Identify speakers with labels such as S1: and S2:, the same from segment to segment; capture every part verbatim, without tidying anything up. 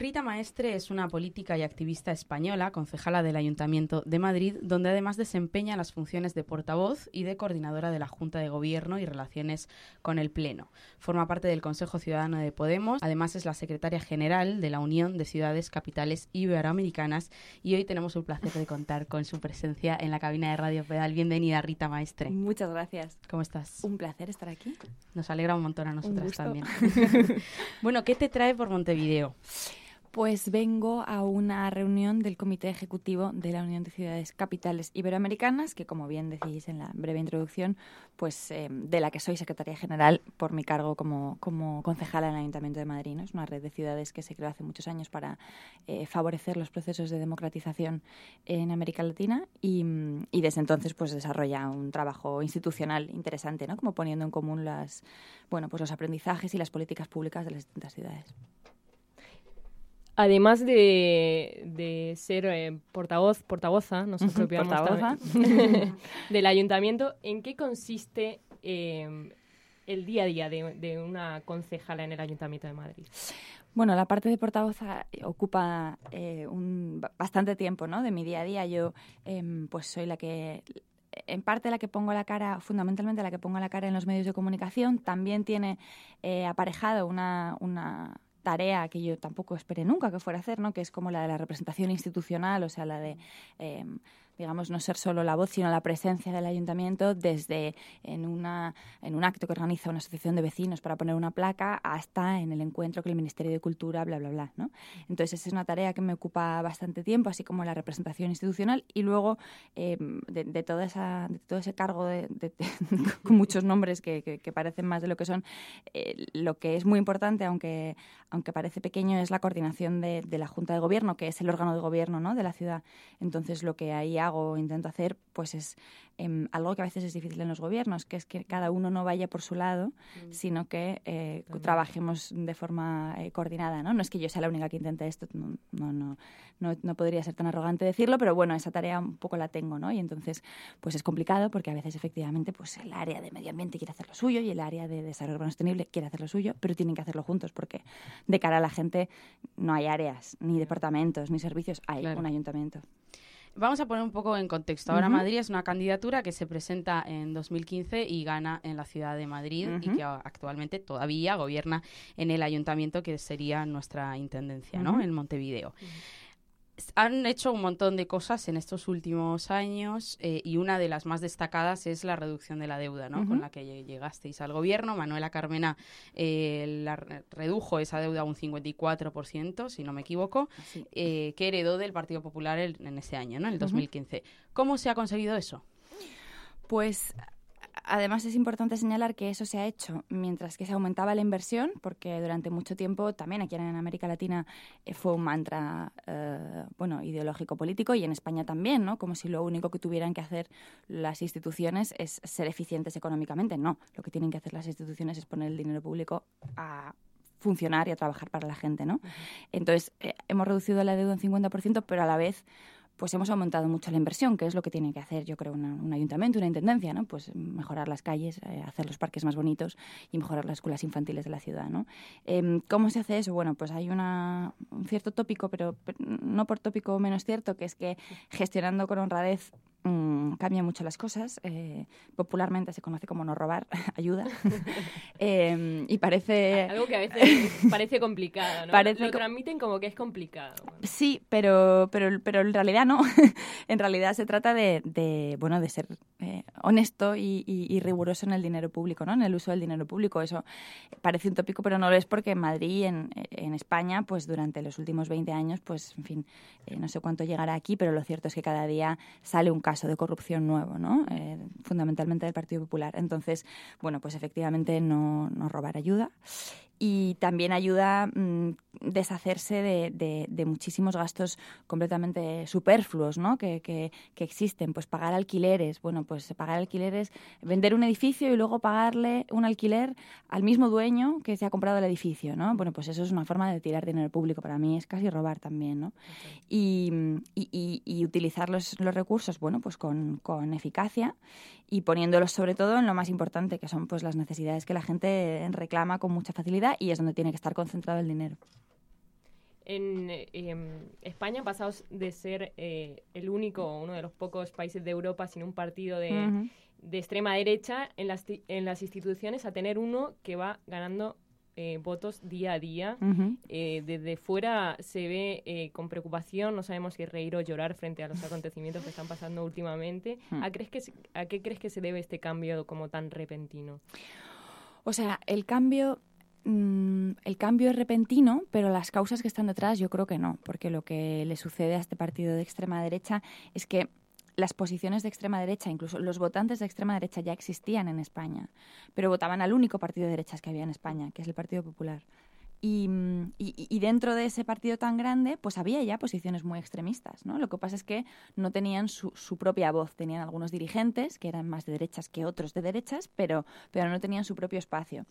S1: Rita Maestre es una política y activista española, concejala del Ayuntamiento de Madrid, donde además desempeña las funciones de portavoz y de coordinadora de la Junta de Gobierno y Relaciones con el Pleno. Forma parte del Consejo Ciudadano de Podemos, además es la secretaria general de la Unión de Ciudades Capitales Iberoamericanas y hoy tenemos el placer de contar con su presencia en la cabina de Radio Pedal. Bienvenida, Rita Maestre.
S2: Muchas gracias.
S1: ¿Cómo estás?
S2: Un placer estar aquí.
S1: Nos alegra un montón a nosotras también.
S2: Un
S1: Bueno, ¿qué te trae por Montevideo?
S2: Pues vengo a una reunión del Comité Ejecutivo de la Unión de Ciudades Capitales Iberoamericanas, que como bien decís en la breve introducción, pues eh, de la que soy secretaria general por mi cargo como, como concejala en el Ayuntamiento de Madrid, ¿no? Es una red de ciudades que se creó hace muchos años para eh, favorecer los procesos de democratización en América Latina y, y desde entonces pues desarrolla un trabajo institucional interesante, ¿no? Como poniendo en común las, bueno, pues los aprendizajes y las políticas públicas de las distintas ciudades.
S3: Además de, de ser eh, portavoz, portavoza, nos apropiamos
S2: portavoza
S3: del ayuntamiento, ¿en qué consiste eh, el día a día de, de una concejala en el Ayuntamiento de Madrid?
S2: Bueno, la parte de portavoza ocupa eh, un, bastante tiempo, ¿no? De mi día a día. Yo eh, pues soy la que... en parte la que pongo la cara, fundamentalmente la que pongo la cara en los medios de comunicación. También tiene eh, aparejado una... una tarea que yo tampoco esperé nunca que fuera a hacer, ¿no? Que es como la de la representación institucional, o sea, la de, eh, digamos, no ser solo la voz, sino la presencia del ayuntamiento desde en, una, en un acto que organiza una asociación de vecinos para poner una placa hasta en el encuentro con el Ministerio de Cultura, bla, bla, bla, ¿no? Entonces, esa es una tarea que me ocupa bastante tiempo, así como la representación institucional y luego eh, de, de, toda esa, de todo ese cargo de, de, de, con muchos nombres que, que, que parecen más de lo que son, eh, lo que es muy importante, aunque, aunque parece pequeño, es la coordinación de, de la Junta de Gobierno, que es el órgano de gobierno, ¿no? De la ciudad. Entonces, lo que ahí hago, intento hacer, pues es eh, algo que a veces es difícil en los gobiernos, que es que cada uno no vaya por su lado, mm. sino que eh, trabajemos de forma eh, coordinada, ¿no? No es que yo sea la única que intente esto, no, no, no, no, no podría ser tan arrogante decirlo, pero bueno, esa tarea un poco la tengo, ¿no? Y entonces, pues es complicado porque a veces efectivamente pues el área de medio ambiente quiere hacer lo suyo y el área de desarrollo urbano sostenible quiere hacer lo suyo, pero tienen que hacerlo juntos porque de cara a la gente no hay áreas, ni departamentos, ni servicios, hay claro. un ayuntamiento.
S1: Vamos a poner un poco en contexto. Ahora uh-huh. Madrid es una candidatura que se presenta en dos mil quince y gana en la ciudad de Madrid uh-huh. y que actualmente todavía gobierna en el ayuntamiento que sería nuestra intendencia, uh-huh. ¿no? En Montevideo. Uh-huh. Han hecho un montón de cosas en estos últimos años eh, y una de las más destacadas es la reducción de la deuda, ¿no? Uh-huh. Con la que llegasteis al gobierno. Manuela Carmena eh, la re- redujo esa deuda a un cincuenta y cuatro por ciento, si no me equivoco, sí. eh, que heredó del Partido Popular el, en ese año, ¿no? En el dos mil quince. Uh-huh. ¿Cómo se ha conseguido eso?
S2: Pues... Además, es importante señalar que eso se ha hecho mientras que se aumentaba la inversión, porque durante mucho tiempo, también aquí en América Latina, eh, fue un mantra eh, bueno, ideológico-político y en España también, ¿no? Como si lo único que tuvieran que hacer las instituciones es ser eficientes económicamente. No, lo que tienen que hacer las instituciones es poner el dinero público a funcionar y a trabajar para la gente, ¿no? Uh-huh. Entonces, eh, hemos reducido la deuda un cincuenta por ciento, pero a la vez... pues hemos aumentado mucho la inversión, que es lo que tiene que hacer, yo creo, una, un ayuntamiento, una intendencia, ¿no? Pues mejorar las calles, eh, hacer los parques más bonitos y mejorar las escuelas infantiles de la ciudad, ¿no? Eh, ¿Cómo se hace eso? Bueno, pues hay una, un cierto tópico, pero, pero no por tópico menos cierto, que es que gestionando con honradez mmm, cambia mucho las cosas. Eh, popularmente se conoce como no robar, ayuda. eh, y parece...
S3: Algo que a veces parece complicado, ¿no? Parece Lo co- transmiten como que es complicado.
S2: Sí, pero, pero, pero en realidad no. En realidad se trata de, de bueno, de ser eh, honesto y, y, y riguroso en el dinero público, ¿no? En el uso del dinero público. Eso parece un tópico, pero no lo es, porque en Madrid, en, en España, pues durante los últimos veinte años, pues en fin, eh, no sé cuánto llegará aquí, pero lo cierto es que cada día sale un caso de corrupción nuevo, ¿no? Eh, fundamentalmente del Partido Popular. Entonces, bueno, pues efectivamente no, no robar ayuda. Y también ayuda mmm, deshacerse de, de, de muchísimos gastos completamente superfluos, ¿no? que, que, que existen. Pues pagar alquileres, bueno, pues pagar alquileres, vender un edificio y luego pagarle un alquiler al mismo dueño que se ha comprado el edificio, ¿no? Bueno, pues eso es una forma de tirar dinero público. Para mí es casi robar también, ¿no? Okay. Y, y, y, y utilizar los, los recursos, bueno, pues con, con eficacia y poniéndolos sobre todo en lo más importante, que son pues las necesidades que la gente reclama con mucha facilidad, y es donde tiene que estar concentrado el dinero.
S3: En eh, España, pasados de ser eh, el único, uno de los pocos países de Europa sin un partido de, uh-huh. de extrema derecha en las, en las instituciones, a tener uno que va ganando eh, votos día a día. Uh-huh. Eh, desde fuera se ve eh, con preocupación, no sabemos si reír o llorar frente a los acontecimientos que están pasando últimamente. Uh-huh. ¿A, crees que, ¿A qué crees que se debe este cambio como tan repentino?
S2: O sea, el cambio... El cambio es repentino, pero las causas que están detrás yo creo que no, porque lo que le sucede a este partido de extrema derecha es que las posiciones de extrema derecha, incluso los votantes de extrema derecha ya existían en España, pero votaban al único partido de derechas que había en España, que es el Partido Popular. Y, y, y dentro de ese partido tan grande, pues había ya posiciones muy extremistas, ¿no? Lo que pasa es que no tenían su, su propia voz. Tenían algunos dirigentes que eran más de derechas que otros de derechas, pero, pero no tenían su propio espacio.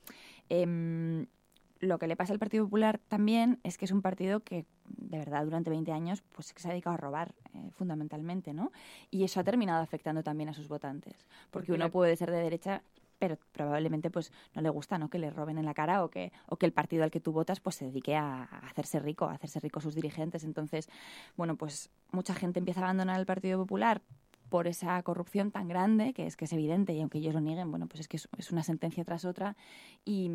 S2: Eh, lo que le pasa al Partido Popular también es que es un partido que, de verdad, durante veinte años pues se ha dedicado a robar, eh, fundamentalmente, ¿no? Y eso ha terminado afectando también a sus votantes. Porque uno puede ser de derecha, pero probablemente pues no le gusta, ¿no?, que le roben en la cara o que, o que el partido al que tú votas pues se dedique a, a hacerse rico, a hacerse rico sus dirigentes. Entonces, bueno, pues mucha gente empieza a abandonar el Partido Popular por esa corrupción tan grande, que es que es evidente, y aunque ellos lo nieguen, bueno, pues es que es, es una sentencia tras otra. Y,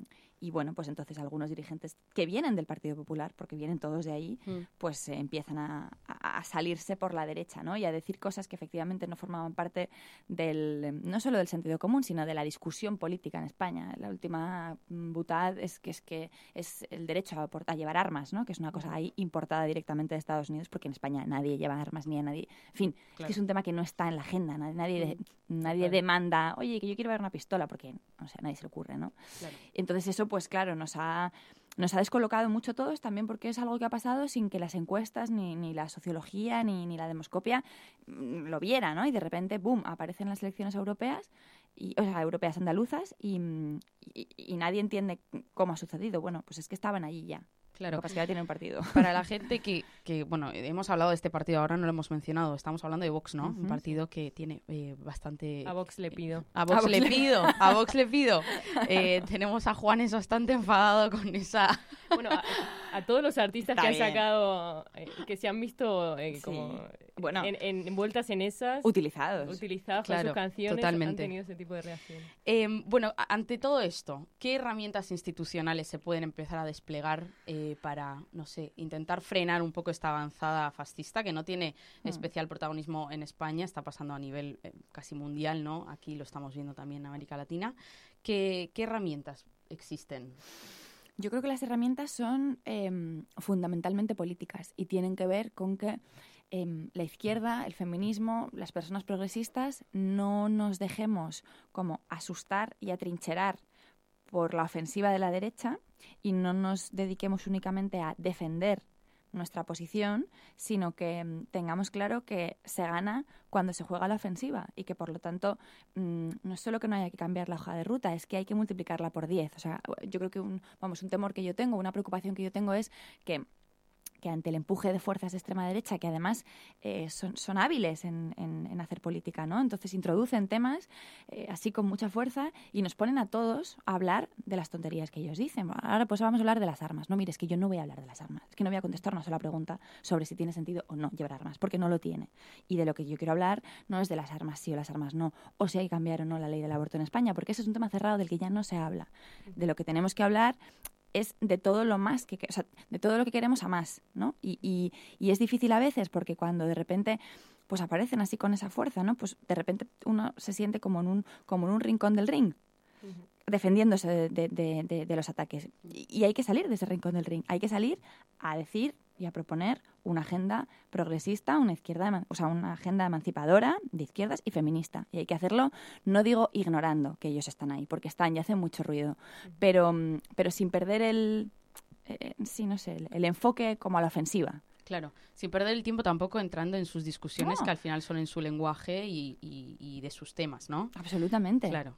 S2: y bueno, pues entonces algunos dirigentes que vienen del Partido Popular, porque vienen todos de ahí, mm. pues eh, empiezan a, a, a salirse por la derecha, ¿no? Y a decir cosas que efectivamente no formaban parte del, no solo del sentido común, sino de la discusión política en España. La última butad es que es que es el derecho a, a llevar armas, ¿no? Que es una cosa ahí importada directamente de Estados Unidos, porque en España nadie lleva armas ni a nadie. En fin, claro. Es que es un tema que no está en la agenda. Nadie, nadie, de, nadie claro. demanda, oye, que yo quiero ver una pistola, porque, o sea, nadie se le ocurre, ¿no? Claro. Entonces eso, pues claro, nos ha, nos ha descolocado mucho a todos, también porque es algo que ha pasado sin que las encuestas, ni, ni la sociología, ni, ni la demoscopia lo viera, ¿no? Y de repente, boom, aparecen las elecciones europeas, y, o sea, europeas andaluzas, y, y, y nadie entiende cómo ha sucedido. Bueno, pues es que estaban allí ya.
S1: Claro.
S2: Lo que pasa es que ya tiene un partido.
S1: Para la gente que, que, bueno, hemos hablado de este partido, ahora no lo hemos mencionado, estamos hablando de Vox, ¿no? Uh-huh. Un partido que tiene eh, bastante...
S3: A Vox le pido.
S1: Eh, a, Vox a Vox le pido, a Vox le pido. Eh, tenemos a Juanes bastante enfadado con esa...
S3: Bueno, a, a todos los artistas Está que bien. han sacado, eh, que se han visto eh, sí. como bueno, en, en, envueltas en esas...
S2: Utilizados.
S3: Utilizados
S1: claro,
S3: con sus canciones,
S1: totalmente.
S3: Han tenido ese tipo de reacción.
S1: Eh, bueno, ante todo esto, ¿qué herramientas institucionales se pueden empezar a desplegar eh, para, no sé, intentar frenar un poco esta avanzada fascista que no tiene mm. especial protagonismo en España, está pasando a nivel eh, casi mundial, ¿no? Aquí lo estamos viendo también en América Latina. ¿Qué, qué herramientas existen?
S2: Yo creo que las herramientas son eh, fundamentalmente políticas y tienen que ver con que eh, la izquierda, el feminismo, las personas progresistas no nos dejemos como asustar y atrincherar por la ofensiva de la derecha y no nos dediquemos únicamente a defender nuestra posición, sino que mmm, tengamos claro que se gana cuando se juega la ofensiva y que, por lo tanto, mmm, no es solo que no haya que cambiar la hoja de ruta, es que hay que multiplicarla por diez. O sea, yo creo que un, vamos, un temor que yo tengo, una preocupación que yo tengo es que que ante el empuje de fuerzas de extrema derecha, que además eh, son, son hábiles en, en, en hacer política, ¿no? Entonces introducen temas eh, así con mucha fuerza y nos ponen a todos a hablar de las tonterías que ellos dicen. Ahora pues vamos a hablar de las armas. No, mire, es que yo no voy a hablar de las armas. Es que no voy a contestar una sola pregunta sobre si tiene sentido o no llevar armas, porque no lo tiene. Y de lo que yo quiero hablar no es de las armas sí o las armas no, o si hay que cambiar o no la ley del aborto en España, porque ese es un tema cerrado del que ya no se habla. De lo que tenemos que hablar es de todo lo más que, o sea, de todo lo que queremos a más, ¿no? Y, y, y es difícil a veces porque cuando de repente pues aparecen así con esa fuerza, ¿no? Pues de repente uno se siente como en un, como en un rincón del ring, uh-huh. defendiéndose de, de, de, de, de los ataques. Y, y hay que salir de ese rincón del ring, hay que salir a decir y a proponer una agenda progresista, una izquierda, o sea, una agenda emancipadora de izquierdas y feminista. Y hay que hacerlo, no digo ignorando que ellos están ahí, porque están y hacen mucho ruido, uh-huh. pero, pero sin perder el, eh, sí, no sé, el, el enfoque como a la ofensiva.
S1: Claro, sin perder el tiempo tampoco entrando en sus discusiones, no. que al final son en su lenguaje y, y, y de sus temas, ¿no?
S2: Absolutamente.
S1: Claro.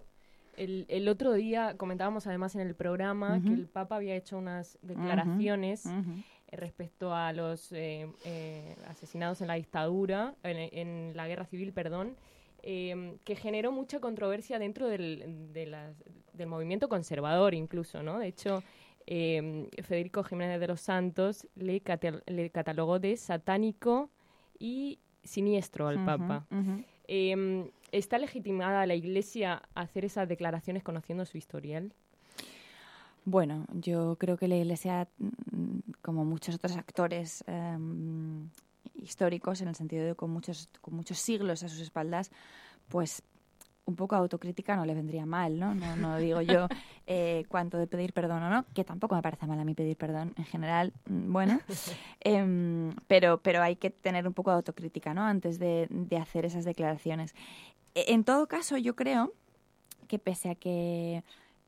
S3: El, el otro día comentábamos además en el programa uh-huh. que el Papa había hecho unas declaraciones uh-huh. Uh-huh. respecto a los eh, eh, asesinados en la dictadura, en, en la guerra civil, perdón, eh, que generó mucha controversia dentro del, de las, del movimiento conservador incluso, ¿no? De hecho, eh, Federico Jiménez de los Santos le, cate- le catalogó de satánico y siniestro al
S2: Uh-huh,
S3: Papa.
S2: uh-huh.
S3: Eh, ¿Está legitimada la Iglesia a hacer esas declaraciones conociendo su historial?
S2: Bueno, yo creo que la Iglesia, como muchos otros actores eh, históricos, en el sentido de con muchos, con muchos siglos a sus espaldas, pues un poco autocrítica no le vendría mal, ¿no? No, no digo yo eh, cuánto de pedir perdón o no, que tampoco me parece mal a mí pedir perdón en general, bueno, eh, pero, pero hay que tener un poco de autocrítica, ¿no? Antes de, de hacer esas declaraciones. En todo caso, yo creo que pese a que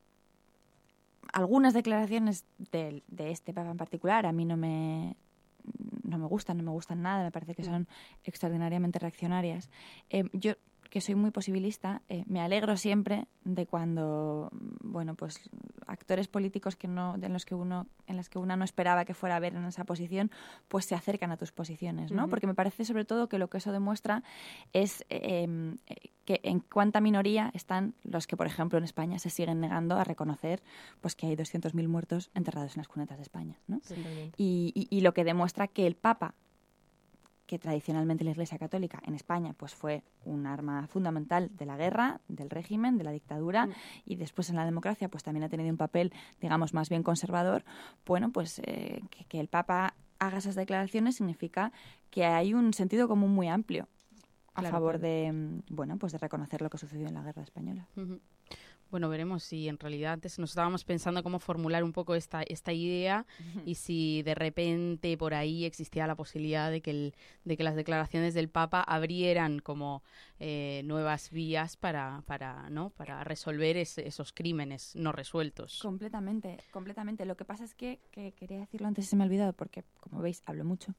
S2: algunas declaraciones de, de este Papa en particular a mí no me, no me gustan, no me gustan nada, me parece que son extraordinariamente reaccionarias. Eh, yo, que soy muy posibilista, eh, me alegro siempre de cuando, bueno, pues actores políticos que no, en los que uno, en las que una no esperaba que fuera a ver en esa posición, pues se acercan a tus posiciones, ¿no? Uh-huh. Porque me parece sobre todo que lo que eso demuestra es eh, que en cuánta minoría están los que, por ejemplo, en España se siguen negando a reconocer pues que hay doscientos mil muertos enterrados en las cunetas de España, ¿no?
S3: Sí.
S2: Y, y, y lo que demuestra que el Papa, que tradicionalmente la Iglesia Católica en España pues fue un arma fundamental de la guerra, del régimen, de la dictadura, mm. y después en la democracia pues también ha tenido un papel, digamos, más bien conservador. Bueno, pues eh, que, que el Papa haga esas declaraciones significa que hay un sentido común muy amplio a claro, favor claro. de, bueno, pues de reconocer lo que sucedió en la guerra española.
S1: Uh-huh. Bueno, veremos si en realidad antes nos estábamos pensando cómo formular un poco esta, esta idea uh-huh. y si de repente por ahí existía la posibilidad de que, el, de que las declaraciones del Papa abrieran como eh, nuevas vías para, para, ¿no? para resolver es, esos crímenes no resueltos.
S2: Completamente, completamente. Lo que pasa es que, que quería decirlo antes y se me ha olvidado porque, como veis, hablo mucho.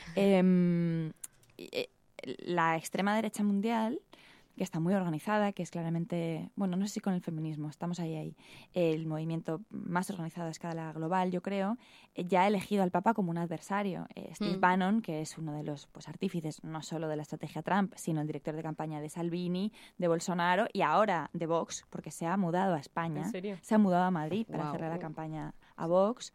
S2: eh, eh, la extrema derecha mundial, que está muy organizada, que es claramente, bueno, no sé si con el feminismo, estamos ahí, ahí, el movimiento más organizado a escala global, yo creo, eh, ya ha elegido al Papa como un adversario. Eh, Steve mm. Bannon, que es uno de los pues, artífices, no solo de la estrategia Trump, sino el director de campaña de Salvini, de Bolsonaro y ahora de Vox, porque se ha mudado a España.
S3: ¿En serio?
S2: Se ha mudado a Madrid para
S1: wow,
S2: hacerle
S1: wow.
S2: la campaña a Vox.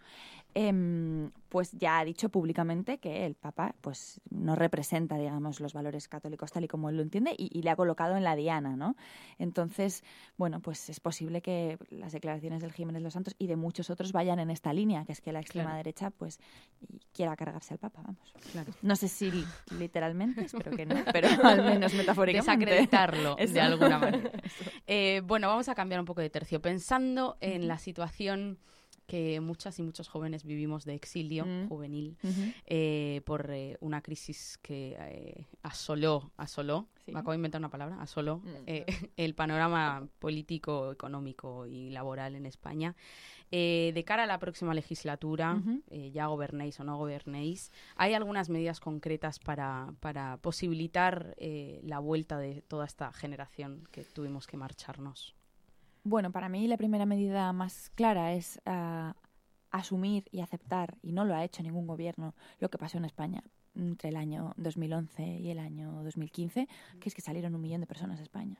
S2: Eh, pues ya ha dicho públicamente que el Papa pues no representa, digamos, los valores católicos tal y como él lo entiende y, y le ha colocado en la diana, ¿no? Entonces, bueno, pues es posible que las declaraciones del Jiménez Los Santos y de muchos otros vayan en esta línea, que es que la extrema claro. derecha pues quiera cargarse al Papa, vamos.
S1: Claro.
S2: No sé si literalmente, espero que no, pero al menos metafóricamente.
S1: Desacreditarlo de alguna manera. Eh, bueno, vamos a cambiar un poco de tercio. Pensando en uh-huh. la situación que muchas y muchos jóvenes vivimos de exilio mm. juvenil uh-huh. eh, por eh, una crisis que eh, asoló, asoló, sí. me acabo de inventar una palabra, asoló mm. eh, el panorama político, económico y laboral en España. Eh, de cara a la próxima legislatura, uh-huh. eh, ya gobernéis o no gobernéis, ¿hay algunas medidas concretas para, para posibilitar eh, la vuelta de toda esta generación que tuvimos que marcharnos?
S2: Bueno, para mí la primera medida más clara es uh, asumir y aceptar, y no lo ha hecho ningún gobierno, lo que pasó en España entre el año dos mil once y el año dos mil quince, que es que salieron un millón de personas de España.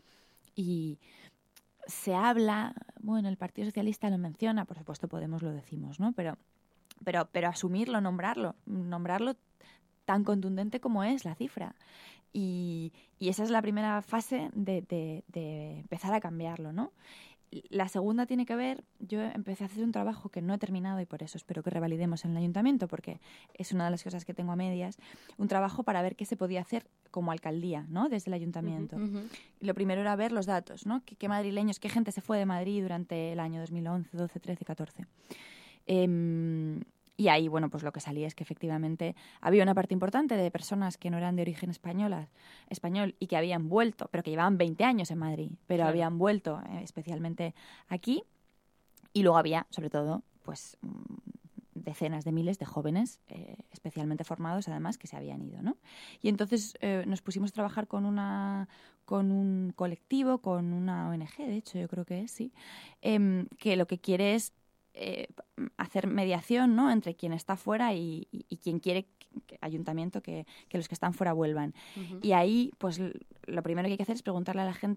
S2: Y se habla, bueno, el Partido Socialista lo menciona, por supuesto Podemos lo decimos, ¿no? Pero, pero, pero asumirlo, nombrarlo, nombrarlo tan contundente como es la cifra. Y, y esa es la primera fase de, de, de empezar a cambiarlo, ¿no? La segunda tiene que ver, yo empecé a hacer un trabajo que no he terminado y por eso espero que revalidemos en el ayuntamiento, porque es una de las cosas que tengo a medias, un trabajo para ver qué se podía hacer como alcaldía, ¿no? Desde el ayuntamiento. Uh-huh, uh-huh. Y lo primero era ver los datos, ¿no? ¿Qué, qué madrileños, qué gente se fue de Madrid durante el año dos mil once, doce, trece, catorce? Eh, Y ahí, bueno, pues lo que salía es que efectivamente había una parte importante de personas que no eran de origen española, español y que habían vuelto, pero que llevaban veinte años en Madrid, pero claro. habían vuelto eh, especialmente aquí. Y luego había, sobre todo, pues decenas de miles de jóvenes eh, especialmente formados, además, que se habían ido, ¿no? Y entonces eh, nos pusimos a trabajar con una con un colectivo, con una O N G, de hecho, yo creo que es, sí, eh, que lo que quiere es Eh, hacer mediación, ¿no? Entre quien está fuera y, y, y quien quiere que, que, ayuntamiento que, que los que están fuera vuelvan. Uh-huh. Y ahí, pues lo primero que hay que hacer es preguntarle a la gente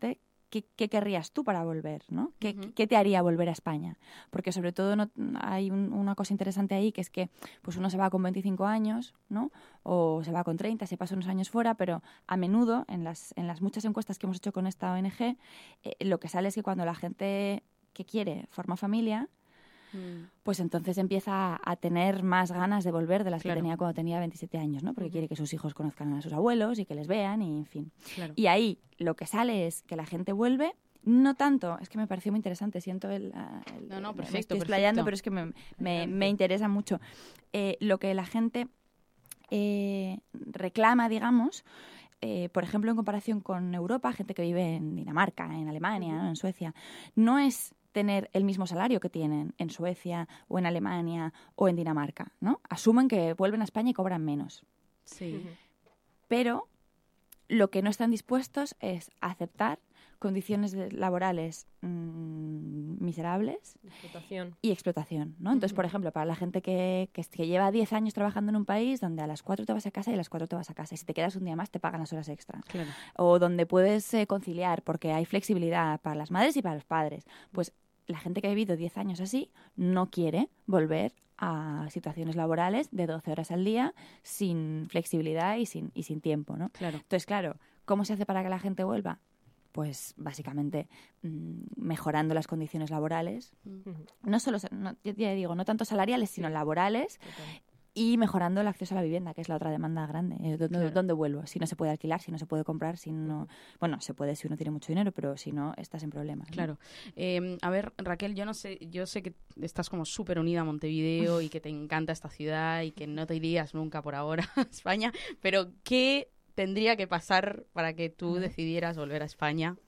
S2: ¿qué, qué querrías tú para volver, ¿no? ¿Qué,
S1: Uh-huh.
S2: ¿Qué te haría volver a España? Porque sobre todo no, hay un, una cosa interesante ahí, que es que pues uno se va con veinticinco años, ¿no? O se va con treinta, se pasa unos años fuera, pero a menudo, en las, en las muchas encuestas que hemos hecho con esta O N G, eh, lo que sale es que cuando la gente que quiere forma familia, pues entonces empieza a tener más ganas de volver de las claro. que tenía cuando tenía veintisiete años, ¿no? Porque uh-huh. quiere que sus hijos conozcan a sus abuelos y que les vean y en fin. Claro. Y ahí lo que sale es que la gente vuelve, no tanto, es que me pareció muy interesante, siento el... el
S1: no, no, perfecto,
S2: me estoy
S1: perfecto.
S2: explayando, pero es que me, me, me interesa mucho. Eh, lo que la gente eh, reclama, digamos... Eh, por ejemplo, en comparación con Europa, gente que vive en Dinamarca, en Alemania, uh-huh. ¿no? en Suecia, no es tener el mismo salario que tienen en Suecia o en Alemania o en Dinamarca, ¿no? Asumen que vuelven a España y cobran menos.
S1: Sí.
S2: Uh-huh. Pero lo que no están dispuestos es aceptar condiciones de, laborales mmm, miserables
S3: explotación.
S2: y explotación, ¿no? Entonces, uh-huh. por ejemplo, para la gente que, que, que lleva diez años trabajando en un país donde a las cuatro te vas a casa y a las cuatro te vas a casa y si te quedas un día más te pagan las horas extras.
S1: Claro.
S2: O donde puedes eh, conciliar porque hay flexibilidad para las madres y para los padres. Pues la gente que ha vivido diez años así no quiere volver a situaciones laborales de doce horas al día sin flexibilidad y sin, y sin tiempo, ¿no?
S1: Claro.
S2: Entonces, claro, ¿cómo se hace para que la gente vuelva? Pues básicamente mmm, mejorando las condiciones laborales, uh-huh. no solo, no, ya digo, no tanto salariales, sino sí. laborales, okay. y mejorando el acceso a la vivienda, que es la otra demanda grande. ¿Dónde, claro. ¿Dónde vuelvo? Si no se puede alquilar, si no se puede comprar, si no... Bueno, se puede si uno tiene mucho dinero, pero si no, estás en problemas, ¿no?
S1: Claro. Eh, a ver, Raquel, yo no sé, yo sé que estás como súper unida a Montevideo y que te encanta esta ciudad y que no te irías nunca por ahora a España, pero ¿qué tendría que pasar para que tú decidieras volver a España?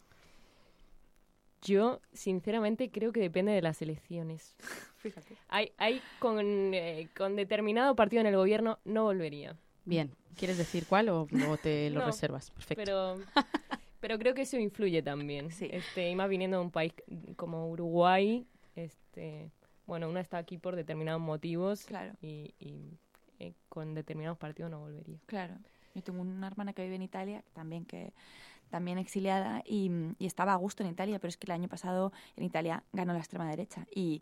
S3: Yo, sinceramente, creo que depende de las elecciones. Fíjate. Hay, hay con, eh, con determinado partido en el gobierno, no volvería.
S1: Bien. ¿Quieres decir cuál o, o te lo
S3: no,
S1: reservas? Perfecto.
S3: Pero, pero creo que eso influye también.
S2: Sí.
S3: Este, y más viniendo de un país como Uruguay, este, bueno, uno está aquí por determinados motivos.
S2: Claro.
S3: Y, y eh, con determinados partidos no volvería.
S2: Claro. Yo tengo una hermana que vive en Italia, también que también exiliada, y, y estaba a gusto en Italia, pero es que el año pasado en Italia ganó la extrema derecha. Y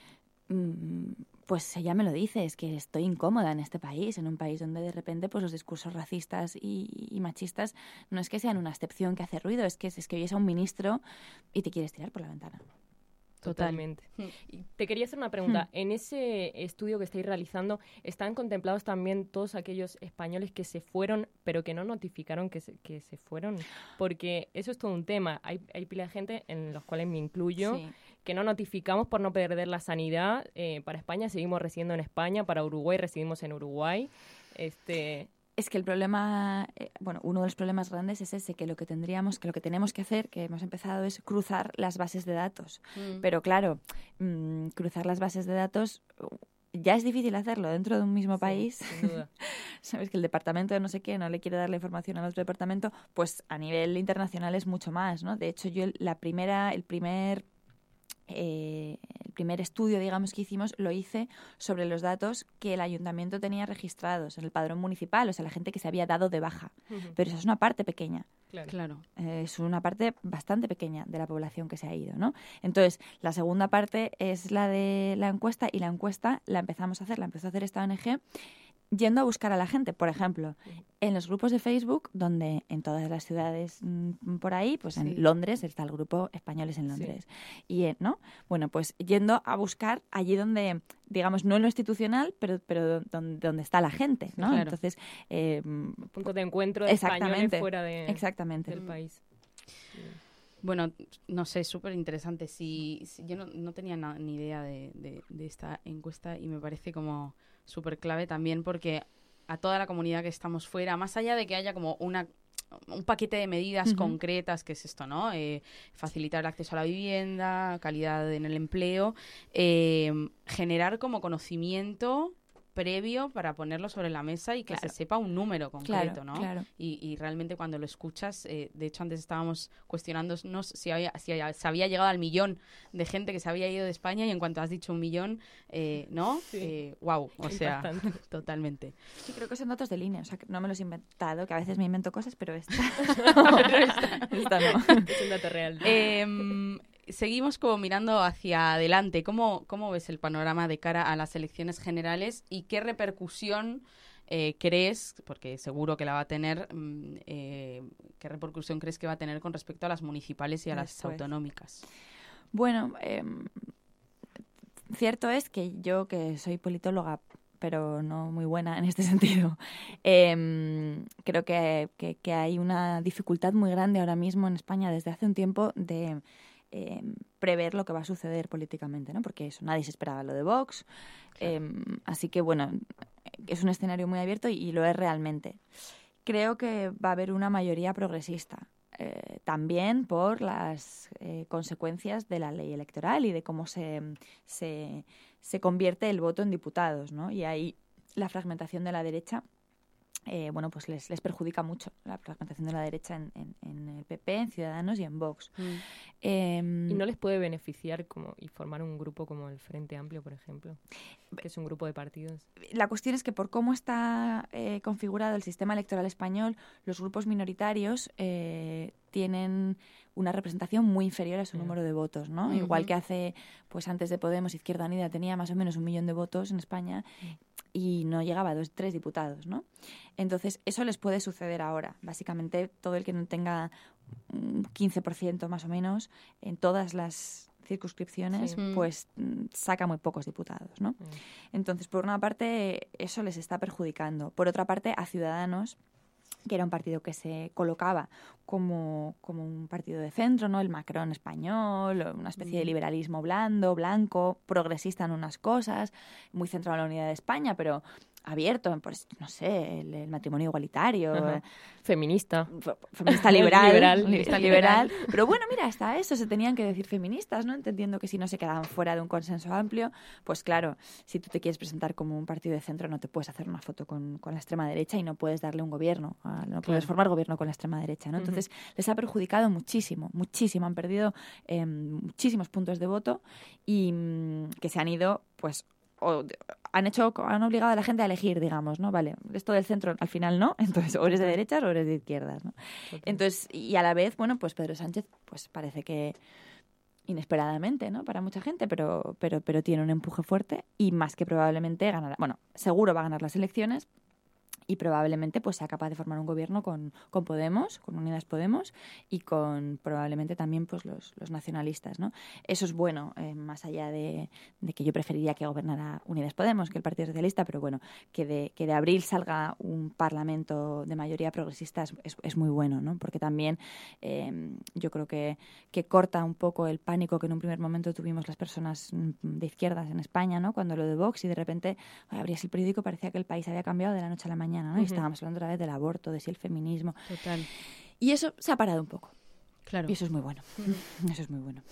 S2: mmm, pues ella me lo dice, es que estoy incómoda en este país, en un país donde de repente pues los discursos racistas y, y machistas no es que sean una excepción que hace ruido, es que es que oyes a un ministro y te quieres tirar por la ventana.
S3: Totalmente. Y te quería hacer una pregunta. Hmm. En ese estudio que estáis realizando, ¿están contemplados también todos aquellos españoles que se fueron, pero que no notificaron que se, que se fueron? Porque eso es todo un tema. Hay, hay pila de gente, en los cuales me incluyo, sí. que no notificamos por no perder la sanidad. Eh, para España seguimos residiendo en España, para Uruguay residimos en Uruguay. Este...
S2: Es que el problema, eh, bueno, uno de los problemas grandes es ese, que lo que tendríamos, que lo que tenemos que hacer, que hemos empezado, es cruzar las bases de datos. Mm. Pero claro, mmm, cruzar las bases de datos ya es difícil hacerlo dentro de un mismo sí, país.
S3: Sin duda.
S2: Sabes que el departamento de no sé qué no le quiere dar la información al otro departamento, pues a nivel internacional es mucho más, ¿no? De hecho, yo la primera, el primer Eh, el primer estudio, digamos, que hicimos lo hice sobre los datos que el ayuntamiento tenía registrados en el padrón municipal, o sea, la gente que se había dado de baja. Uh-huh. Pero eso es una parte pequeña.
S3: Claro.
S1: claro.
S2: Eh, es una parte bastante pequeña de la población que se ha ido, ¿no? Entonces, la segunda parte es la de la encuesta, y la encuesta la empezamos a hacer, la empezó a hacer esta O N G yendo a buscar a la gente. Por ejemplo, en los grupos de Facebook, donde en todas las ciudades mmm, por ahí, pues sí. en Londres está el grupo Españoles en Londres. Sí. Y, eh, ¿no? Bueno, pues yendo a buscar allí donde, digamos, no en lo institucional, pero, pero donde, donde está la gente, ¿no?
S1: Claro.
S2: Entonces, eh,
S3: punto de encuentro de españoles fuera de,
S2: exactamente.
S3: del país.
S1: Sí. Bueno, no sé, súper interesante. Si, si, yo no, no tenía na, ni idea de, de, de esta encuesta y me parece como súper clave también porque a toda la comunidad que estamos fuera, más allá de que haya como una un paquete de medidas uh-huh. concretas, que es esto, ¿no? Eh, facilitar el acceso a la vivienda, calidad en el empleo, eh, generar como conocimiento previo para ponerlo sobre la mesa y que
S2: claro.
S1: se sepa un número concreto,
S2: claro,
S1: ¿no?
S2: Claro.
S1: Y, y realmente cuando lo escuchas, eh, de hecho antes estábamos cuestionándonos si, había, si había, se había llegado al millón de gente que se había ido de España y en cuanto has dicho un millón, eh, ¿no?
S3: Sí.
S1: Eh, wow, o sea, totalmente.
S2: Sí, creo que son datos de línea, o sea, que no me los he inventado, que a veces me invento cosas, pero esta,
S3: esta,
S2: esta no.
S3: Es un dato real.
S1: Eh, seguimos como mirando hacia adelante. ¿Cómo, cómo ves el panorama de cara a las elecciones generales y qué repercusión eh, crees, porque seguro que la va a tener, eh, qué repercusión crees que va a tener con respecto a las municipales y a las
S2: Después.
S1: autonómicas?
S2: Bueno, eh, cierto es que yo, que soy politóloga, pero no muy buena en este sentido, eh, creo que, que, que hay una dificultad muy grande ahora mismo en España desde hace un tiempo de eh, prever lo que va a suceder políticamente, ¿no? Porque eso, nadie se esperaba lo de Vox, claro. eh, así que bueno, es un escenario muy abierto y, y lo es realmente. Creo que va a haber una mayoría progresista. Eh, también por las eh, consecuencias de la ley electoral y de cómo se, se, se convierte el voto en diputados, ¿no? Y ahí la fragmentación de la derecha, eh, bueno, pues les, les perjudica mucho la fragmentación de la derecha en, en, en el P P, en Ciudadanos y en Vox.
S3: Mm.
S2: Eh,
S3: ¿Y no les puede beneficiar como y formar un grupo como el Frente Amplio, por ejemplo? Que es un grupo de partidos.
S2: La cuestión es que por cómo está eh, configurado el sistema electoral español, los grupos minoritarios eh, tienen una representación muy inferior a su yeah. número de votos, ¿no? Uh-huh. Igual que hace, pues antes de Podemos, Izquierda Unida tenía más o menos un millón de votos en España y no llegaba a dos, tres diputados, ¿no? Entonces, eso les puede suceder ahora. Básicamente, todo el que no tenga un quince por ciento más o menos en todas las circunscripciones, sí. pues saca muy pocos diputados, ¿no? Uh-huh. Entonces, por una parte, eso les está perjudicando. Por otra parte, a Ciudadanos, que era un partido que se colocaba como, como un partido de centro, ¿no? El Macron español, una especie de liberalismo blando, blanco, progresista en unas cosas, muy centrado en la unidad de España, pero abierto, pues, no sé, el, el matrimonio igualitario.
S3: Uh-huh. Feminista.
S2: F- feminista liberal.
S3: liberal.
S2: Liberal, liberal. Pero bueno, mira, hasta eso se tenían que decir feministas, ¿no? Entendiendo que si no se quedaban fuera de un consenso amplio, pues claro, si tú te quieres presentar como un partido de centro, no te puedes hacer una foto con, con la extrema derecha y no puedes darle un gobierno, a, no puedes claro. formar gobierno con la extrema derecha, ¿no? Entonces, uh-huh. les ha perjudicado muchísimo, muchísimo. Han perdido eh, muchísimos puntos de voto y mm, que se han ido, pues, o han hecho, han obligado a la gente a elegir, digamos, ¿no? Vale, esto del centro al final no, entonces o eres de derechas o eres de izquierdas, ¿no? Entonces, y a la vez, bueno, pues Pedro Sánchez, pues parece que inesperadamente, ¿no? Para mucha gente, pero, pero, pero tiene un empuje fuerte y más que probablemente ganará, bueno, seguro va a ganar las elecciones y probablemente pues sea capaz de formar un gobierno con, con Podemos, con Unidas Podemos y con probablemente también pues los, los nacionalistas, ¿no? Eso es bueno, eh, más allá de, de que yo preferiría que gobernara Unidas Podemos que el Partido Socialista, pero bueno, que de, que de abril salga un parlamento de mayoría progresista es, es, es muy bueno, ¿no? Porque también eh, yo creo que, que corta un poco el pánico que en un primer momento tuvimos las personas de izquierdas en España, ¿no? Cuando lo de Vox y de repente abrías el periódico y parecía que el país había cambiado de la noche a la mañana, ¿no? Y estábamos hablando otra vez del aborto, de si el feminismo.
S1: Total.
S2: Y eso se ha parado un poco.
S1: Claro.
S2: Y eso es muy bueno. Uh-huh. Eso es muy bueno.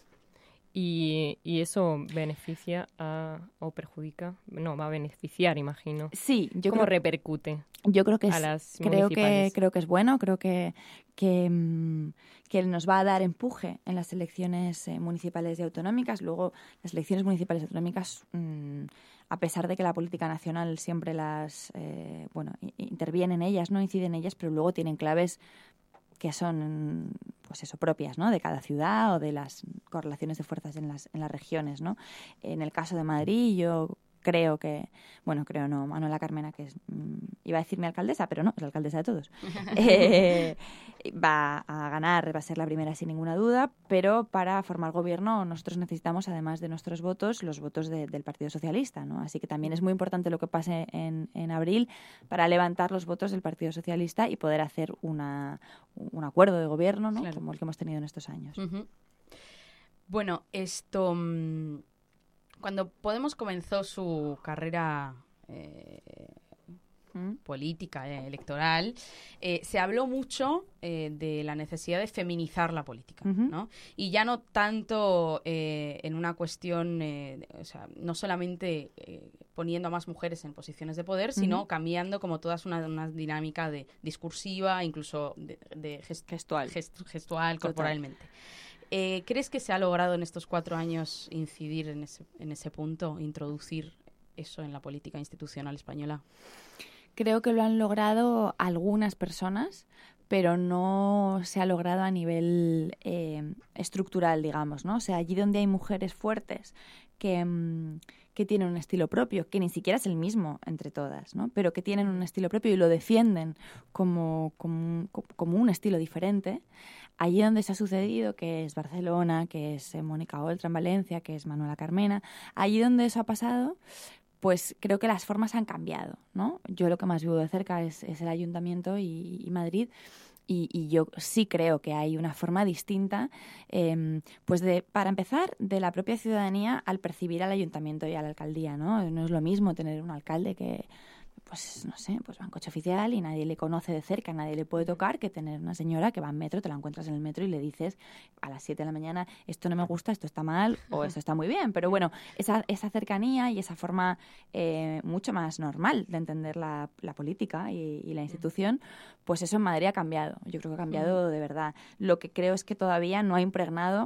S3: Y, y eso beneficia a, o perjudica, no, va a beneficiar, imagino.
S2: Sí, yo
S3: ¿Cómo
S2: creo,
S3: repercute?
S2: Yo creo que
S3: a
S2: es,
S3: las
S2: creo que
S3: municipales?
S2: creo que es bueno, creo que que, que nos va a dar empuje en las elecciones eh, municipales y autonómicas. Luego, las elecciones municipales y autonómicas, mmm, a pesar de que la política nacional siempre las, eh, bueno, interviene en ellas, no incide en ellas, pero luego tienen claves que son, pues eso, propias, ¿no? De cada ciudad o de las correlaciones de fuerzas en las, en las regiones, ¿no? En el caso de Madrid, yo creo que, bueno, creo no, Manuela Carmena, que es, mmm, iba a decir mi alcaldesa, pero no, es la alcaldesa de todos, eh, va a ganar, va a ser la primera sin ninguna duda, pero para formar gobierno nosotros necesitamos, además de nuestros votos, los votos de, del Partido Socialista, ¿no? Así que también es muy importante lo que pase en, en abril para levantar los votos del Partido Socialista y poder hacer una, un acuerdo de gobierno, ¿no? Claro. Como el que hemos tenido en estos años.
S1: Uh-huh. Bueno, esto... Mmm... Cuando Podemos comenzó su carrera eh, ¿Mm? política, eh, electoral, eh, se habló mucho eh, de la necesidad de feminizar la política, uh-huh. ¿no? Y ya no tanto eh, en una cuestión, eh, o sea, no solamente eh, poniendo a más mujeres en posiciones de poder, uh-huh. sino cambiando como toda una, una dinámica de discursiva, incluso de, de gest-
S2: gestual,
S1: gest- gestual corporalmente. Eh, ¿Crees que se ha logrado en estos cuatro años incidir en ese, en ese punto, introducir eso en la política institucional española?
S2: Creo que lo han logrado algunas personas, pero no se ha logrado a nivel eh, estructural, digamos, ¿no? O sea, allí donde hay mujeres fuertes que, que tienen un estilo propio, que ni siquiera es el mismo entre todas, ¿no? Pero que tienen un estilo propio y lo defienden como, como, como un estilo diferente. Allí donde se ha sucedido, que es Barcelona, que es Mónica Oltra en Valencia, que es Manuela Carmena, allí donde eso ha pasado, pues creo que las formas han cambiado, ¿no? Yo lo que más vivo de cerca es, es el Ayuntamiento y, y Madrid, y, y yo sí creo que hay una forma distinta, eh, pues de, para empezar, de la propia ciudadanía al percibir al Ayuntamiento y a la alcaldía, ¿no? No es lo mismo tener un alcalde que, pues no sé, pues va en coche oficial y nadie le conoce de cerca, nadie le puede tocar, que tener una señora que va en metro, te la encuentras en el metro y le dices a las siete de la mañana, esto no me gusta, esto está mal o esto está muy bien. Pero bueno, esa, esa cercanía y esa forma eh, mucho más normal de entender la, la política y, y la institución, pues eso en Madrid ha cambiado. Yo creo que ha cambiado de verdad. Lo que creo es que todavía no ha impregnado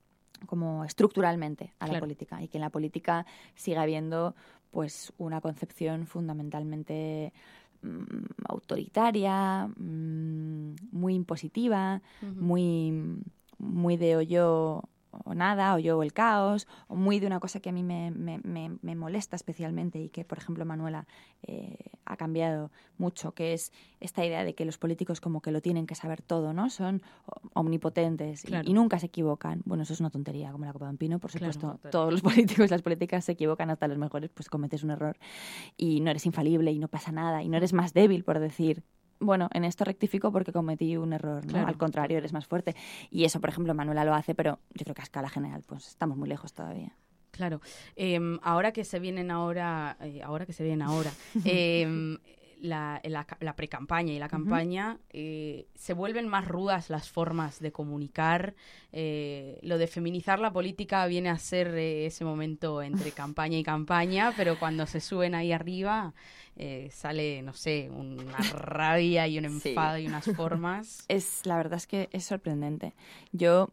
S2: como estructuralmente a la claro. política, y que en la política siga habiendo pues una concepción fundamentalmente mmm, autoritaria, mmm, muy impositiva, uh-huh. muy, muy de o yo o nada, o yo o el caos, o muy de una cosa que a mí me, me, me, me molesta especialmente y que, por ejemplo, Manuela eh, ha cambiado mucho, que es esta idea de que los políticos como que lo tienen que saber todo, ¿no? Son omnipotentes claro. y, y nunca se equivocan. Bueno, eso es una tontería, como la copa de un pino, por supuesto. Claro, todos los políticos, las políticas se equivocan, hasta los mejores, pues cometes un error y no eres infalible y no pasa nada y no eres más débil por decir, bueno, en esto rectifico porque cometí un error, ¿no? Claro. Al contrario, eres más fuerte. Y eso, por ejemplo, Manuela lo hace, pero yo creo que a escala general pues estamos muy lejos todavía.
S1: Claro. Eh, ahora que se vienen ahora, eh, ahora que se vienen ahora, eh, la, la, la pre-campaña y la campaña, uh-huh. eh, se vuelven más rudas las formas de comunicar. Eh, lo de feminizar la política viene a ser eh, ese momento entre campaña y campaña, pero cuando se suben ahí arriba eh, sale, no sé, una rabia y un enfado sí. y unas formas.
S2: Es, la verdad es que es sorprendente. Yo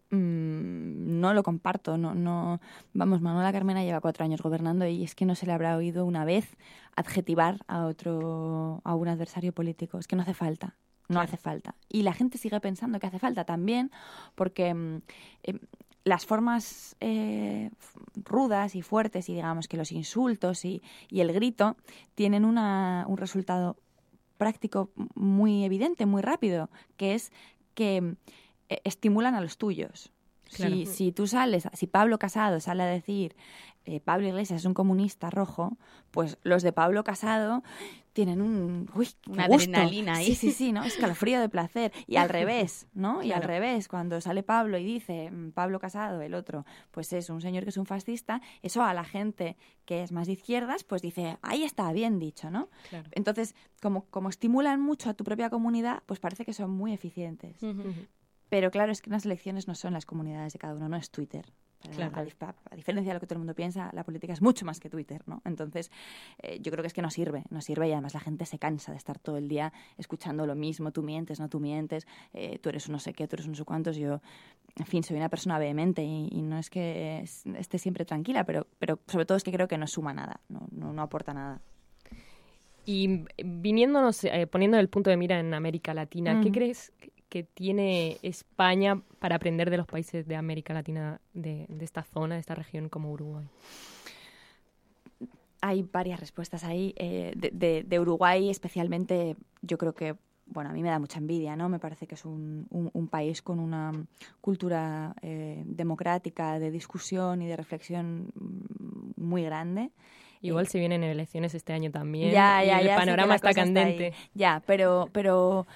S2: mmm, no lo comparto, no, no, vamos, Manuela Carmena lleva cuatro años gobernando y es que no se le habrá oído una vez adjetivar a otro, a un adversario político. Es que no hace falta. No claro. hace falta. Y la gente sigue pensando que hace falta también porque eh, las formas eh, rudas y fuertes y digamos que los insultos y, y el grito tienen una, un resultado práctico muy evidente, muy rápido, que es que eh, estimulan a los tuyos. Claro. Si, si tú sales, si Pablo Casado sale a decir eh, Pablo Iglesias es un comunista rojo, pues los de Pablo Casado tienen un uy,
S1: una
S2: gusto.
S1: adrenalina ahí.
S2: Sí, sí, sí, ¿no? Escalofrío de placer. Y al revés, ¿no? Y claro. al revés, cuando sale Pablo y dice Pablo Casado, el otro, pues es un señor que es un fascista, eso a la gente que es más de izquierdas, pues dice, ahí está, bien dicho, ¿no? Claro. Entonces, como, como estimulan mucho a tu propia comunidad, pues parece que son muy eficientes. Uh-huh. Pero claro, es que las elecciones no son las comunidades de cada uno, no es Twitter. Claro. A, a, a diferencia de lo que todo el mundo piensa, la política es mucho más que Twitter, ¿no? Entonces, eh, yo creo que es que no sirve, no sirve y además la gente se cansa de estar todo el día escuchando lo mismo, tú mientes, no tú mientes, eh, tú eres un no sé qué, tú eres un no sé cuántos, yo, en fin, soy una persona vehemente y, y no es que es, esté siempre tranquila, pero, pero sobre todo es que creo que no suma nada, no, no, no aporta nada.
S3: Y viniéndonos, eh, poniendo el punto de mira en América Latina, mm. ¿qué crees que tiene España para aprender de los países de América Latina, de, de esta zona, de esta región como Uruguay?
S2: Hay varias respuestas ahí. Eh, de, de, de Uruguay especialmente, yo creo que, bueno, a mí me da mucha envidia, ¿no? Me parece que es un, un, un país con una cultura eh, democrática, de discusión y de reflexión muy grande.
S3: Igual eh, se vienen elecciones este año también.
S2: Ya, ya,
S3: y el
S2: ya,
S3: panorama
S2: sí
S3: está candente.
S2: Está ya, pero... pero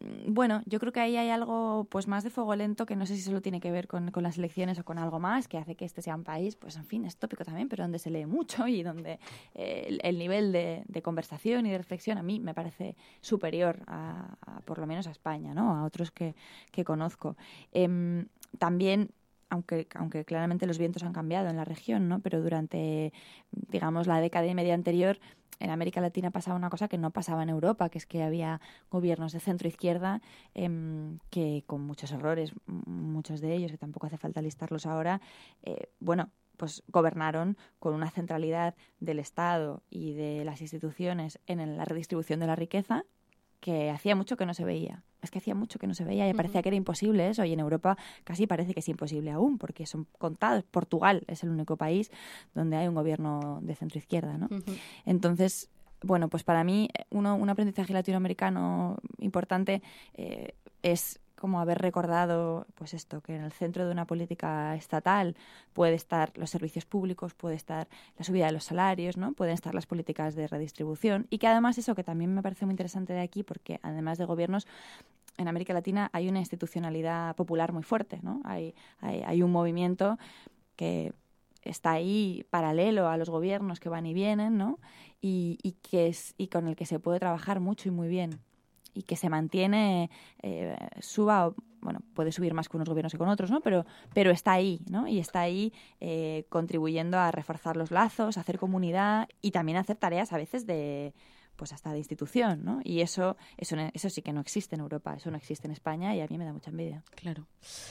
S2: bueno, yo creo que ahí hay algo pues más de fuego lento que no sé si solo tiene que ver con, con las elecciones o con algo más que hace que este sea un país, pues en fin, es tópico también, pero donde se lee mucho y donde eh, el, el nivel de, de conversación y de reflexión a mí me parece superior a, a por lo menos a España, ¿no? A otros que, que conozco. Eh, también Aunque, aunque claramente los vientos han cambiado en la región, ¿no? Pero durante, digamos, la década y media anterior, en América Latina pasaba una cosa que no pasaba en Europa, que es que había gobiernos de centro-izquierda eh, que, con muchos errores, muchos de ellos, que tampoco hace falta listarlos ahora, eh, bueno, pues gobernaron con una centralidad del Estado y de las instituciones en la redistribución de la riqueza, que hacía mucho que no se veía. Es que hacía mucho que no se veía y parecía uh-huh. que era imposible eso. Y en Europa casi parece que es imposible aún, porque son contados. Portugal es el único país donde hay un gobierno de centro-izquierda, ¿no? Uh-huh. Entonces, bueno, pues para mí uno, un aprendizaje latinoamericano importante eh, es como haber recordado, pues esto, que en el centro de una política estatal puede estar los servicios públicos, puede estar la subida de los salarios, ¿no? Pueden estar las políticas de redistribución y que además eso que también me parece muy interesante de aquí, porque además de gobiernos, en América Latina hay una institucionalidad popular muy fuerte, ¿no? Hay, hay, hay un movimiento que está ahí paralelo a los gobiernos que van y vienen, ¿no? Y, y, que es, y con el que se puede trabajar mucho y muy bien. Y que se mantiene, eh, suba, o, bueno, puede subir más con unos gobiernos que con otros, ¿no? Pero, pero está ahí, ¿no? Y está ahí eh, contribuyendo a reforzar los lazos, a hacer comunidad y también a hacer tareas a veces de, pues hasta de institución, ¿no? Y eso, eso, eso sí que no existe en Europa, eso no existe en España y a mí me da mucha envidia.
S1: Claro.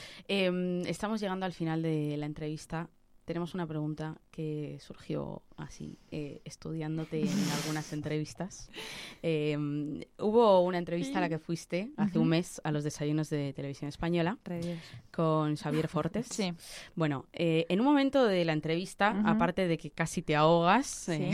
S1: Eh, estamos llegando al final de la entrevista. Tenemos una pregunta que surgió así, eh, estudiándote en algunas entrevistas. Eh, hubo una entrevista a la que fuiste hace uh-huh. un mes a los desayunos de Televisión Española con Xavier Fortes.
S2: Sí.
S1: Bueno, eh, en un momento de la entrevista, uh-huh. aparte de que casi te ahogas,
S2: sí,
S1: eh,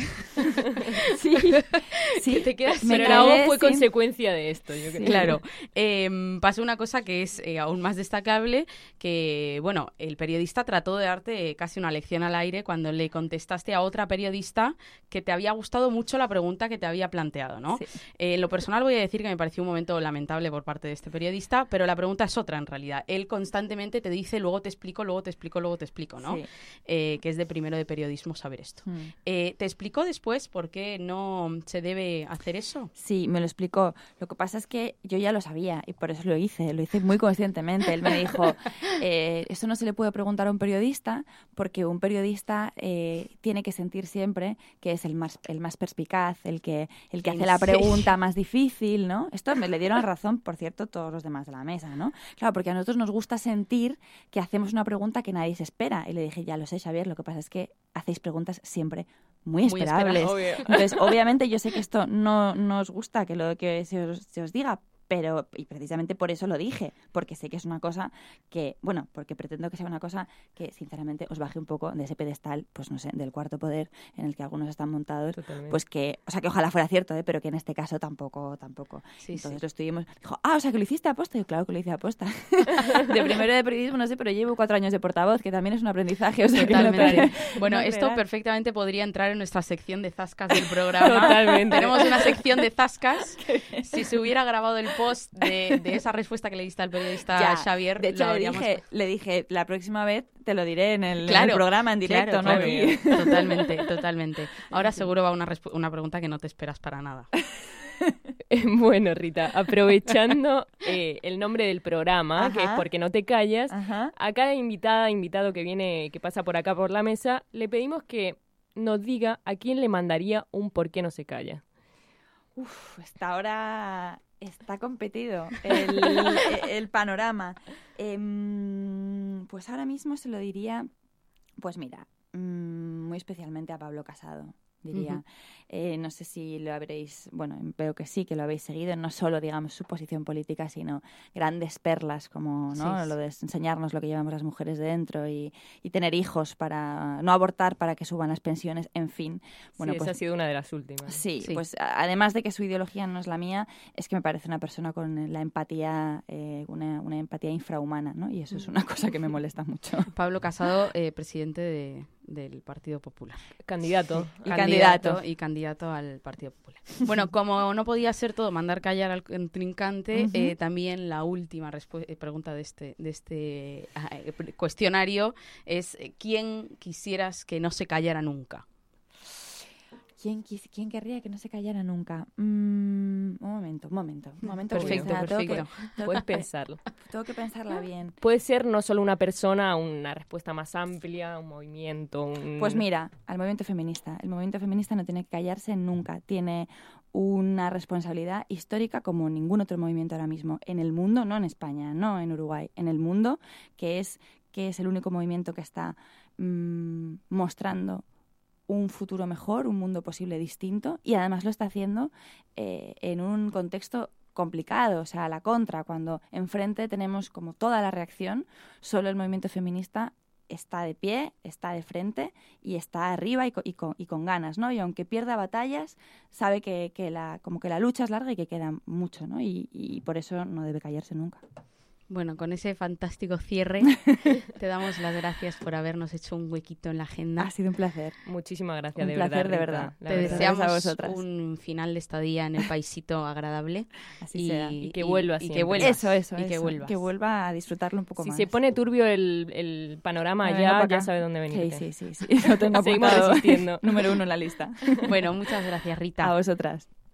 S2: sí. sí.
S3: Que te quedas,
S2: me
S3: pero el ahogo fue
S2: sí.
S3: consecuencia de esto, yo creo.
S1: Claro. Eh, pasó una cosa que es eh, aún más destacable, que, bueno, el periodista trató de darte casi una lección al aire cuando le contestaste a otra periodista que te había gustado mucho la pregunta que te había planteado, ¿no?
S2: Sí.
S1: Eh, en lo personal voy a decir que me pareció un momento lamentable por parte de este periodista, pero la pregunta es otra en realidad. Él constantemente te dice, luego te explico, luego te explico, luego te explico, ¿no?
S2: Sí.
S1: Eh, que es de primero de periodismo saber esto. Mm. Eh, ¿Te explicó después por qué no se debe hacer eso?
S2: Sí, me lo explicó. Lo que pasa es que yo ya lo sabía y por eso lo hice, lo hice muy conscientemente. Él me dijo, eh, eso no se le puede preguntar a un periodista porque un periodista eh, tiene que sentir siempre que es el más, el más perspicaz, el que, el que hace la pregunta más difícil, ¿no? Esto me le dieron razón, por cierto, todos los demás de la mesa, ¿no? Claro, porque a nosotros nos gusta sentir que hacemos una pregunta que nadie se espera. Y le dije, ya lo sé, Xavier, lo que pasa es que hacéis preguntas siempre muy esperables.
S1: Muy espera,
S2: Entonces, obviamente, yo sé que esto no, no os gusta que lo que se os, se os diga, pero y precisamente por eso lo dije, porque sé que es una cosa que, bueno, porque pretendo que sea una cosa que sinceramente os baje un poco de ese pedestal, pues no sé, del cuarto poder en el que algunos están montados. Totalmente. Pues que, o sea, que ojalá fuera cierto, ¿eh? Pero que en este caso tampoco, tampoco.
S1: Sí,
S2: Entonces
S1: sí.
S2: lo estuvimos, dijo, ah, o sea, que lo hiciste a posta. Y yo, claro que lo hice a posta. De primero de periodismo, no sé, pero llevo cuatro años de portavoz, que también es un aprendizaje. O sea,
S1: Totalmente.
S2: Que no
S1: bueno,
S2: no
S1: esto perfectamente podría entrar en nuestra sección de zascas del programa.
S3: Totalmente.
S1: Tenemos una sección de zascas. Si se hubiera grabado el post de de esa respuesta que le diste al periodista
S2: ya,
S1: Xavier,
S2: de hecho
S1: lo
S2: le dije, le dije, la próxima vez te lo diré en el,
S1: claro,
S2: en el programa en directo,
S1: claro,
S2: ¿no?
S1: Claro.
S2: Aquí.
S1: Totalmente, totalmente. Ahora seguro va una, resp- una pregunta que no te esperas para nada.
S3: Bueno, Rita, aprovechando eh, el nombre del programa, Ajá. que es Porque no te callas, Ajá. a cada invitada, invitado que viene, que pasa por acá por la mesa, le pedimos que nos diga a quién le mandaría un ¿por qué no se calla?
S2: Uf, hasta ahora está competido el, el panorama. Eh, pues ahora mismo se lo diría, pues mira, muy especialmente a Pablo Casado, diría. Uh-huh. Eh, no sé si lo habréis, bueno, veo que sí, que lo habéis seguido, no solo, digamos, su posición política, sino grandes perlas como, ¿no? Sí, lo de enseñarnos lo que llevamos las mujeres de dentro y, y tener hijos para no abortar para que suban las pensiones, en fin. Bueno,
S3: sí,
S2: pues,
S3: esa ha sido una de las últimas.
S2: Sí, sí, pues además de que su ideología no es la mía, es que me parece una persona con la empatía, eh, una, una empatía infrahumana, ¿no? Y eso es una cosa que me molesta mucho.
S1: Pablo Casado, eh, presidente de... del Partido Popular.
S3: Candidato.
S2: Y
S1: candidato,
S2: candidato.
S1: y candidato al Partido Popular. Bueno, como no podía ser todo mandar callar al contrincante,
S2: Uh-huh.
S1: eh, también la última respu- eh, pregunta de este, de este eh, cuestionario es eh, ¿quién quisieras que no se callara nunca?
S2: ¿Quién, quis- ¿Quién querría que no se callara nunca? Mm, un momento, un momento. Un momento que
S1: Perfecto,
S2: pensar, tengo que-
S1: perfecto.
S2: tengo
S3: Puedes
S2: que-
S3: pensarlo.
S2: Tengo que pensarla bien.
S3: Puede ser no solo una persona, una respuesta más amplia, un movimiento, un...
S2: Pues mira, al movimiento feminista. El movimiento feminista no tiene que callarse nunca. Tiene una responsabilidad histórica como ningún otro movimiento ahora mismo. En el mundo, no en España, no en Uruguay, en el mundo, que es, que es el único movimiento que está mmm, mostrando un futuro mejor, un mundo posible distinto, y además lo está haciendo eh, en un contexto complicado, o sea, a la contra, cuando enfrente tenemos como toda la reacción, solo el movimiento feminista está de pie, está de frente y está arriba y con, y con, y con ganas, ¿no? Y aunque pierda batallas, sabe que, que, la, como que la lucha es larga y que queda mucho, ¿no? Y, y por eso no debe callarse nunca.
S1: Bueno, con ese fantástico cierre te damos las gracias por habernos hecho un huequito en la agenda.
S2: Ha sido un placer.
S3: Muchísimas gracias,
S2: Un
S3: de
S2: placer,
S3: verdad.
S2: de
S3: Rita,
S2: verdad.
S3: la
S1: Te
S3: verdad.
S1: deseamos
S2: a vosotras.
S1: un final de estadía en el paisito agradable.
S2: Así
S1: y,
S2: será.
S3: Y que vuelva
S1: y, y que
S3: siempre.
S1: vuelvas.
S2: Eso, eso,
S1: y que
S2: eso.
S1: vuelvas.
S2: Que vuelva a disfrutarlo un poco
S3: Si
S2: más.
S3: se pone turbio el, el panorama
S2: Me vengo
S3: ya,
S2: pa'
S3: ya
S2: acá.
S3: sabe dónde venir.
S2: Sí, sí, sí, sí. Lo tengo
S3: Seguimos
S2: apuntado.
S3: resistiendo.
S2: Número uno en la lista.
S1: Bueno, muchas gracias, Rita.
S2: A vosotras.